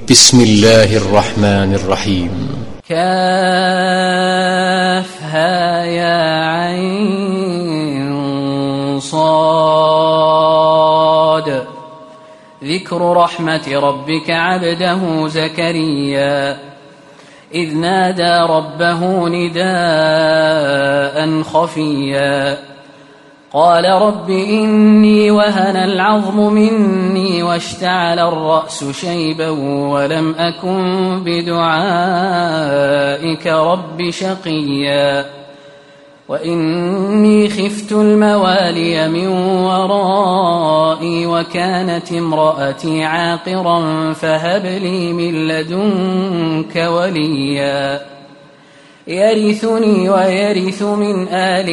بسم الله الرحمن الرحيم. كافها يا عين صاد. ذكر رحمة ربك عبده زكريا إذ نادى ربه نداء خفيا قال رب إني وهن العظم مني واشتعل الرأس شيبا ولم أكن بدعائك رب شقيا وإني خفت الموالي من ورائي وكانت امرأتي عاقرا فهب لي من لدنك وليا يرثني ويرث من آل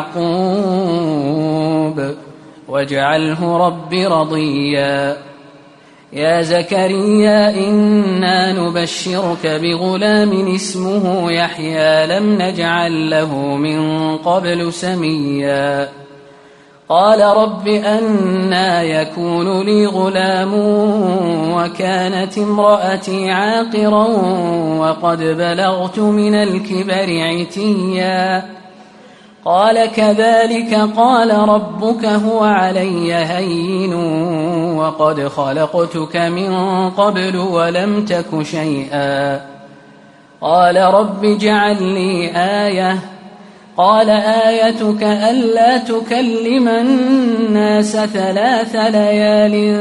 يعقوب واجعله رب رضيا. يا زكريا إنا نبشرك بغلام اسمه يحيى لم نجعل له من قبل سميا قال رب أنى يكون لي غلام وكانت امرأتي عاقرا وقد بلغت من الكبر عتيا قال كذلك قال ربك هو علي هين وقد خلقتك من قبل ولم تك شيئا قال رب اجعل لي آية قال آيتك ألا تكلم الناس 3 ليال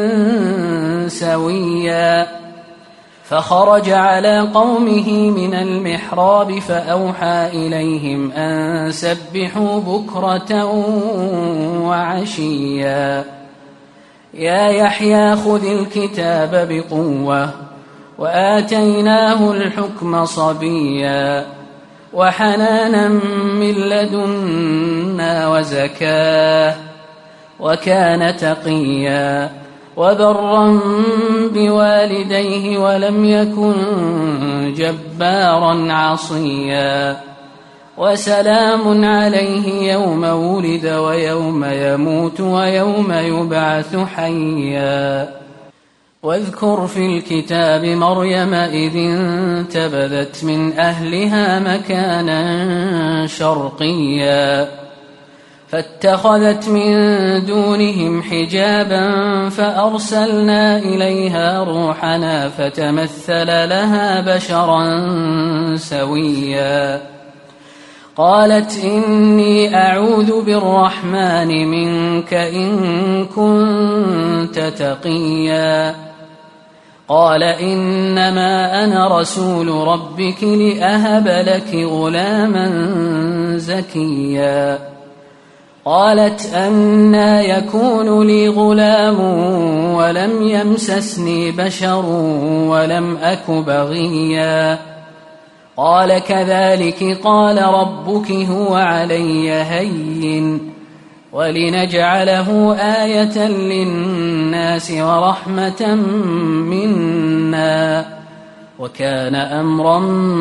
سويا فخرج على قومه من المحراب فأوحى إليهم أن سبحوا بكرة وعشيا يا يحيى خذ الكتاب بقوة وآتيناه الحكم صبيا وحنانا من لدنا وزكاه وكان تقيا وبرا بوالديه ولم يكن جبارا عصيا وسلام عليه يوم ولد ويوم يموت ويوم يبعث حيا. واذكر في الكتاب مريم إذ انتبذت من أهلها مكانا شرقيا فاتخذت من دونهم حجابا فأرسلنا إليها روحنا فتمثل لها بشرا سويا قالت إني أعوذ بالرحمن منك إن كنت تقيا قال إنما أنا رسول ربك لأهب لك غلاما زكيا قالت أنى يكون لي غلام ولم يمسسني بشر ولم أك بغيا قال كذلك قال ربك هو علي هين ولنجعله آية للناس ورحمة منا وكان أمرا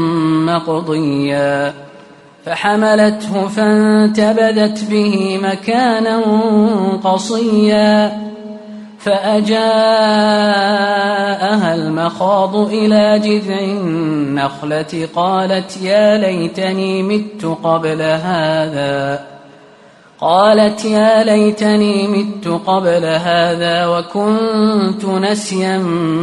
مقضيا فحملته فانتبذت به مكانا قصيا فأجاءها المخاض إلى جذع النخلة قالت يا ليتني مت قبل هذا وكنت نسيا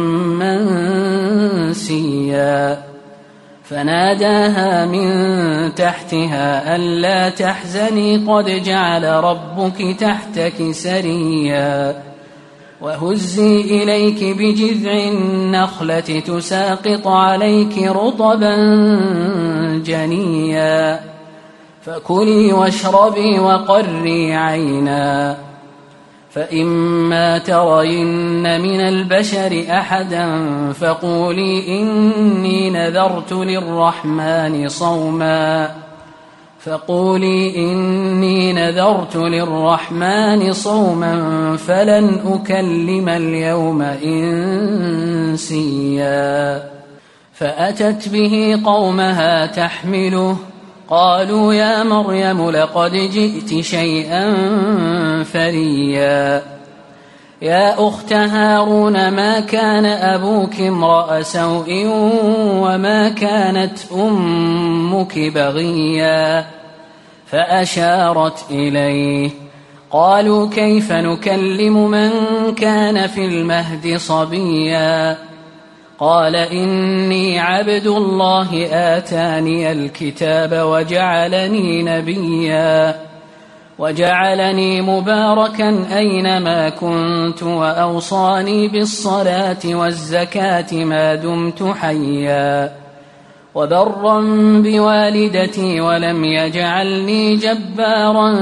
منسيا فناداها من تحتها ألا تحزني قد جعل ربك تحتك سريا وهزي إليك بجذع النخلة تساقط عليك رطبا جنيا فكلي واشربي وقري عينا فإما ترين من البشر أحدا فقولي إني نذرت للرحمن صوما فلن أكلم اليوم إنسيا فأتت به قومها تحمله قالوا يا مريم لقد جئت شيئا فريا يا أخت هارون ما كان أبوك امرأ سوء وما كانت أمك بغيا فأشارت إليه. قالوا كيف نكلم من كان في المهد صبيا قال إني عبد الله آتاني الكتاب وجعلني نبيا وجعلني مباركا أينما كنت وأوصاني بالصلاة والزكاة ما دمت حيا وبرا بوالدتي ولم يجعلني جبارا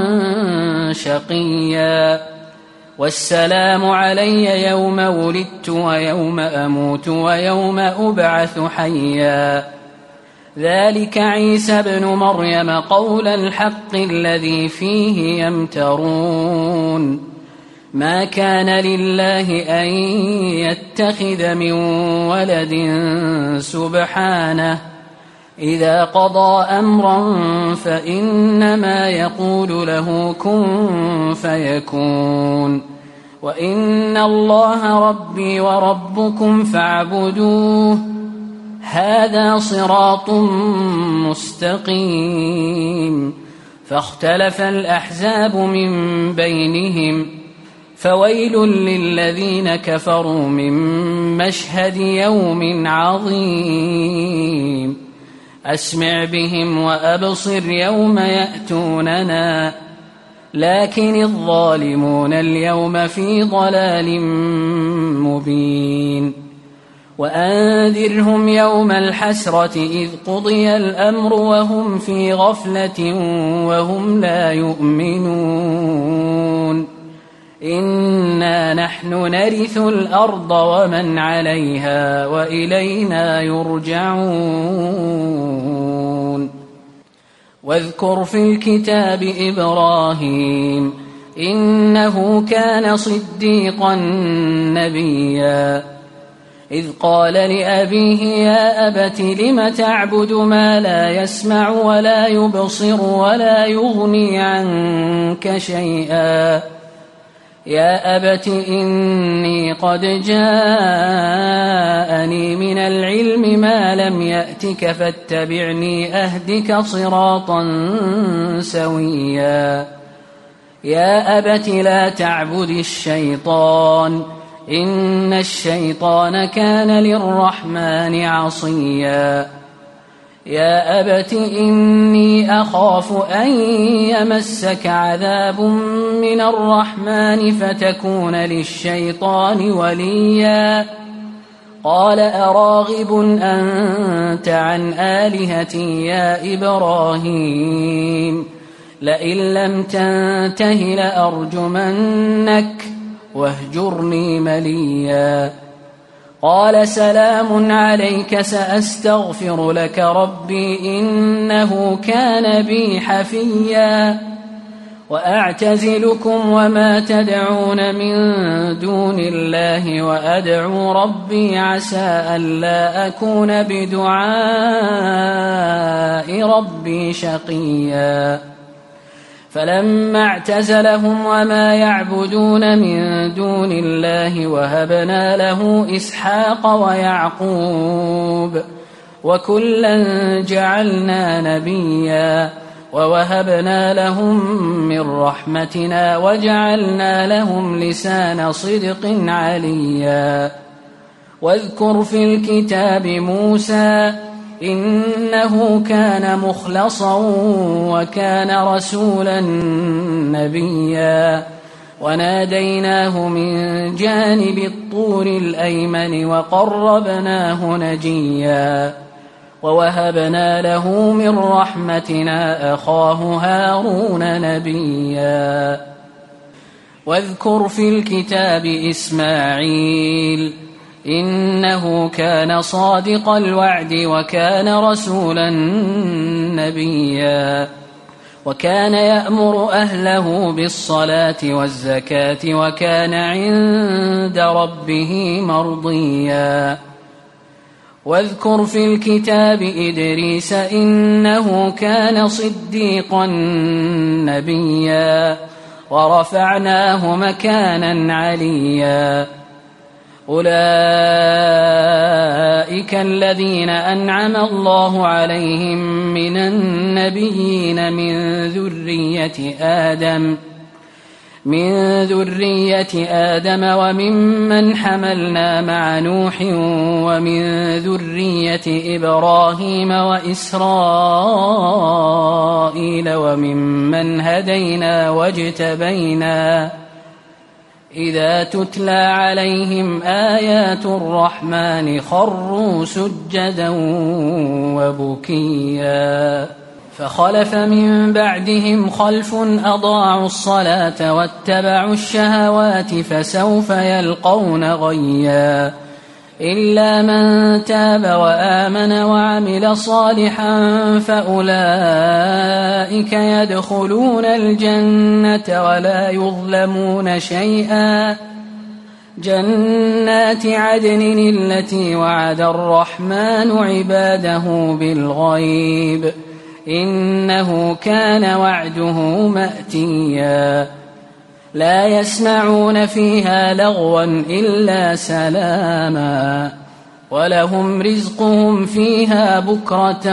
شقيا والسلام علي يوم ولدت ويوم أموت ويوم أبعث حيا ذلك عيسى ابن مريم قول الحق الذي فيه يمترون ما كان لله أن يتخذ من ولد سبحانه إذا قضى أمرا فإنما يقول له كن فيكون وإن الله ربي وربكم فاعبدوه هذا صراط مستقيم. فاختلف الأحزاب من بينهم فويل للذين كفروا من مشهد يوم عظيم أسمع بهم وأبصر يوم يأتوننا لكن الظالمون اليوم في ضلال مبين. وأنذرهم يوم الحسرة إذ قضي الأمر وهم في غفلة وهم لا يؤمنون إنا نحن نرث الأرض ومن عليها وإلينا يرجعون. واذكر في الكتاب إبراهيم إنه كان صديقا نبيا إذ قال لأبيه يا أبت لم تعبد ما لا يسمع ولا يبصر ولا يغني عنك شيئا يا أبت إني قد جاءني من العلم ما لم يأتك فاتبعني أهدك صراطا سويا يا أبت لا تعبد الشيطان إن الشيطان كان للرحمن عصيا يا أبت إني أخاف أن يمسك عذاب من الرحمن فتكون للشيطان وليا قال أراغب أنت عن آلهتي يا إبراهيم لئن لم تنته لأرجمنك واهجرني مليا قال سلام عليك سأستغفر لك ربي إنه كان بي حفيا وأعتزلكم وما تدعون من دون الله وأدعو ربي عسى ألا أكون بدعاء ربي شقيا فلما اعتزلهم وما يعبدون من دون الله وهبنا له إسحاق ويعقوب وكلا جعلنا نبيا ووهبنا لهم من رحمتنا وجعلنا لهم لسان صدق عليا واذكر في الكتاب موسى إنه كان مخلصا وكان رسولا نبيا وناديناه من جانب الطور الأيمن وقربناه نجيا ووهبنا له من رحمتنا أخاه هارون نبيا واذكر في الكتاب إسماعيل إنه كان صادق الوعد وكان رسولا نبيا وكان يأمر أهله بالصلاة والزكاة وكان عند ربه مرضيا واذكر في الكتاب إدريس إنه كان صديقا نبيا ورفعناه مكانا عليا أولئك الذين أنعم الله عليهم من النبيين من ذرية آدم وممن حملنا مع نوح ومن ذرية إبراهيم وإسرائيل وممن هدينا واجتبينا إذا تتلى عليهم آيات الرحمن خروا سجدا وبكيا فخلف من بعدهم خلف أضاعوا الصلاة واتبعوا الشهوات فسوف يلقون غيا إلا من تاب وآمن وعمل صالحا فأولئك يدخلون الجنة ولا يظلمون شيئا جنات عدن التي وعد الرحمن عباده بالغيب إنه كان وعده مأتيا لا يسمعون فيها لغوا إلا سلاما ولهم رزقهم فيها بكرة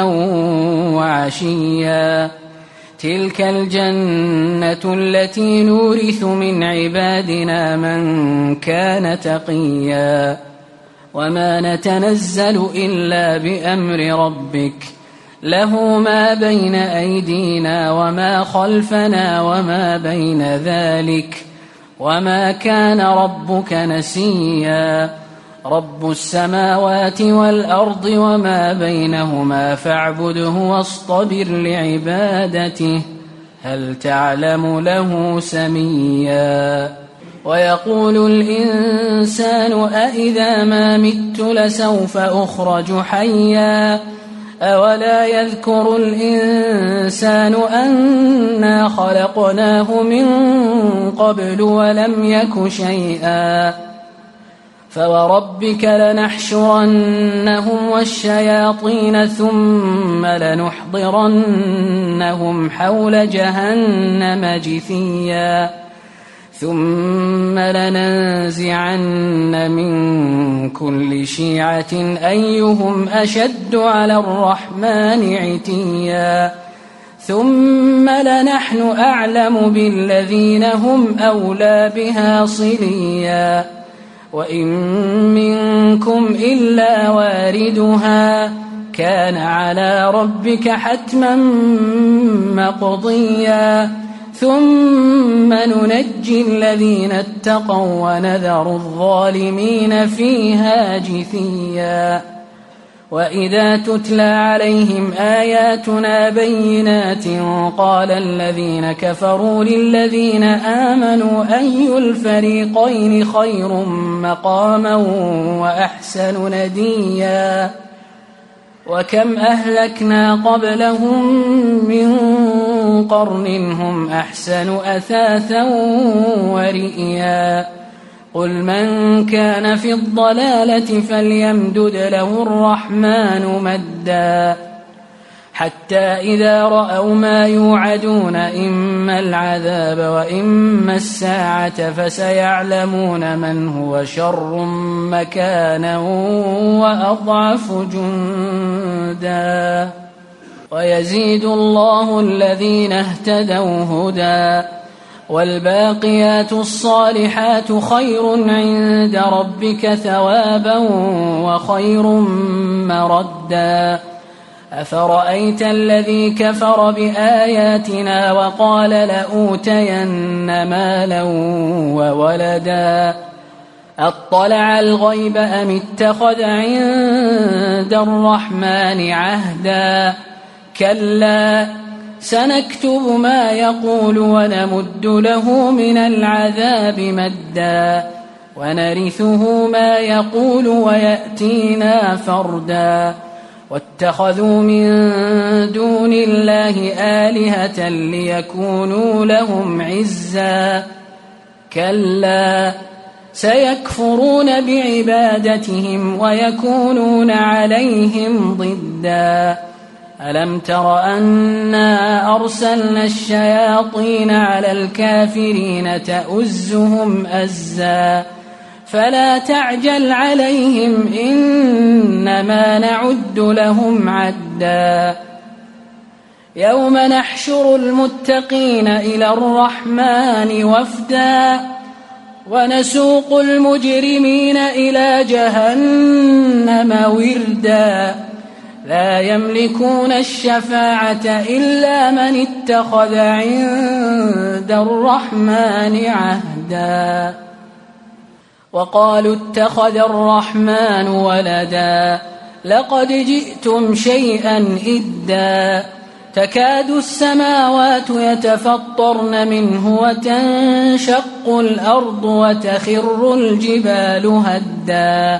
وعشيا تلك الجنة التي نورث من عبادنا من كان تقيا وما نتنزل إلا بأمر ربك له ما بين أيدينا وما خلفنا وما بين ذلك وما كان ربك نسيا رب السماوات والأرض وما بينهما فاعبده واصطبر لعبادته هل تعلم له سميا ويقول الإنسان أإذا ما مت لسوف أخرج حيا أولا يذكر الإنسان أنا خلقناه من قبل ولم يك شيئا فوربك لنحشرنهم والشياطين ثم لنحضرنهم حول جهنم جثيا ثم لننزعن من كل شيعة أيهم أشد على الرحمن عتيا ثم لنحن أعلم بالذين هم أولى بها صليا وإن منكم إلا واردها كان على ربك حتما مقضيا ثم ننجي الذين اتقوا ونذر الظالمين فيها جثيا وإذا تتلى عليهم آياتنا بينات قال الذين كفروا للذين آمنوا أي الفريقين خير مقاما وأحسن نديا وكم أهلكنا قبلهم من قرن هم أحسن أثاثا ورئيا قل من كان في الضلالة فليمدد له الرحمن مدا حتى إذا رأوا ما يوعدون إما العذاب وإما الساعة فسيعلمون من هو شر مكانا وأضعف جندا ويزيد الله الذين اهتدوا هدى والباقيات الصالحات خير عند ربك ثوابا وخير مردا أفرأيت الذي كفر بآياتنا وقال لأوتين مالا وولدا أطلع الغيب أم اتخذ عند الرحمن عهدا كلا سنكتب ما يقول ونمد له من العذاب مدا ونرثه ما يقول ويأتينا فردا واتخذوا من دون الله آلهة ليكونوا لهم عزا كلا سيكفرون بعبادتهم ويكونون عليهم ضدا ألم تر أنا أرسلنا الشياطين على الكافرين تؤزهم أزا فلا تعجل عليهم إنما نعد لهم عدا يوم نحشر المتقين إلى الرحمن وفدا ونسوق المجرمين إلى جهنم وردا لا يملكون الشفاعة إلا من اتخذ عند الرحمن عهدا وقالوا اتخذ الرحمن ولدا لقد جئتم شيئا إدا تكاد السماوات يتفطرن منه وتنشق الأرض وتخر الجبال هدا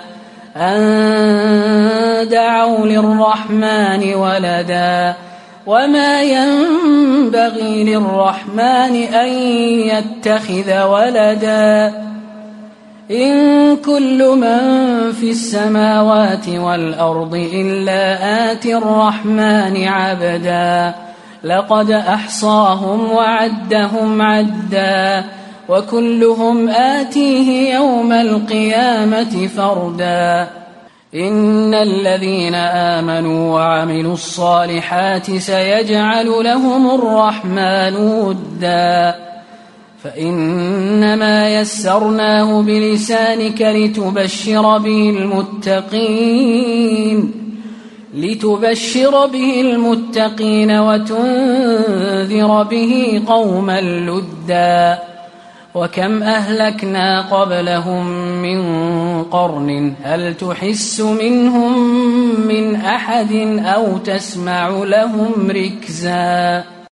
أن دعوا للرحمن ولدا وما ينبغي للرحمن أن يتخذ ولدا إن كل من في السماوات والأرض إلا آتي الرحمن عبدا لقد أحصاهم وعدهم عدا وكلهم آتيه يوم القيامة فردا إن الذين آمنوا وعملوا الصالحات سيجعل لهم الرحمن ودا فإنما يسرناه بلسانك لتبشر به المتقين وتنذر به قوما لدا وكم أهلكنا قبلهم من قرن هل تحس منهم من أحد أو تسمع لهم ركزا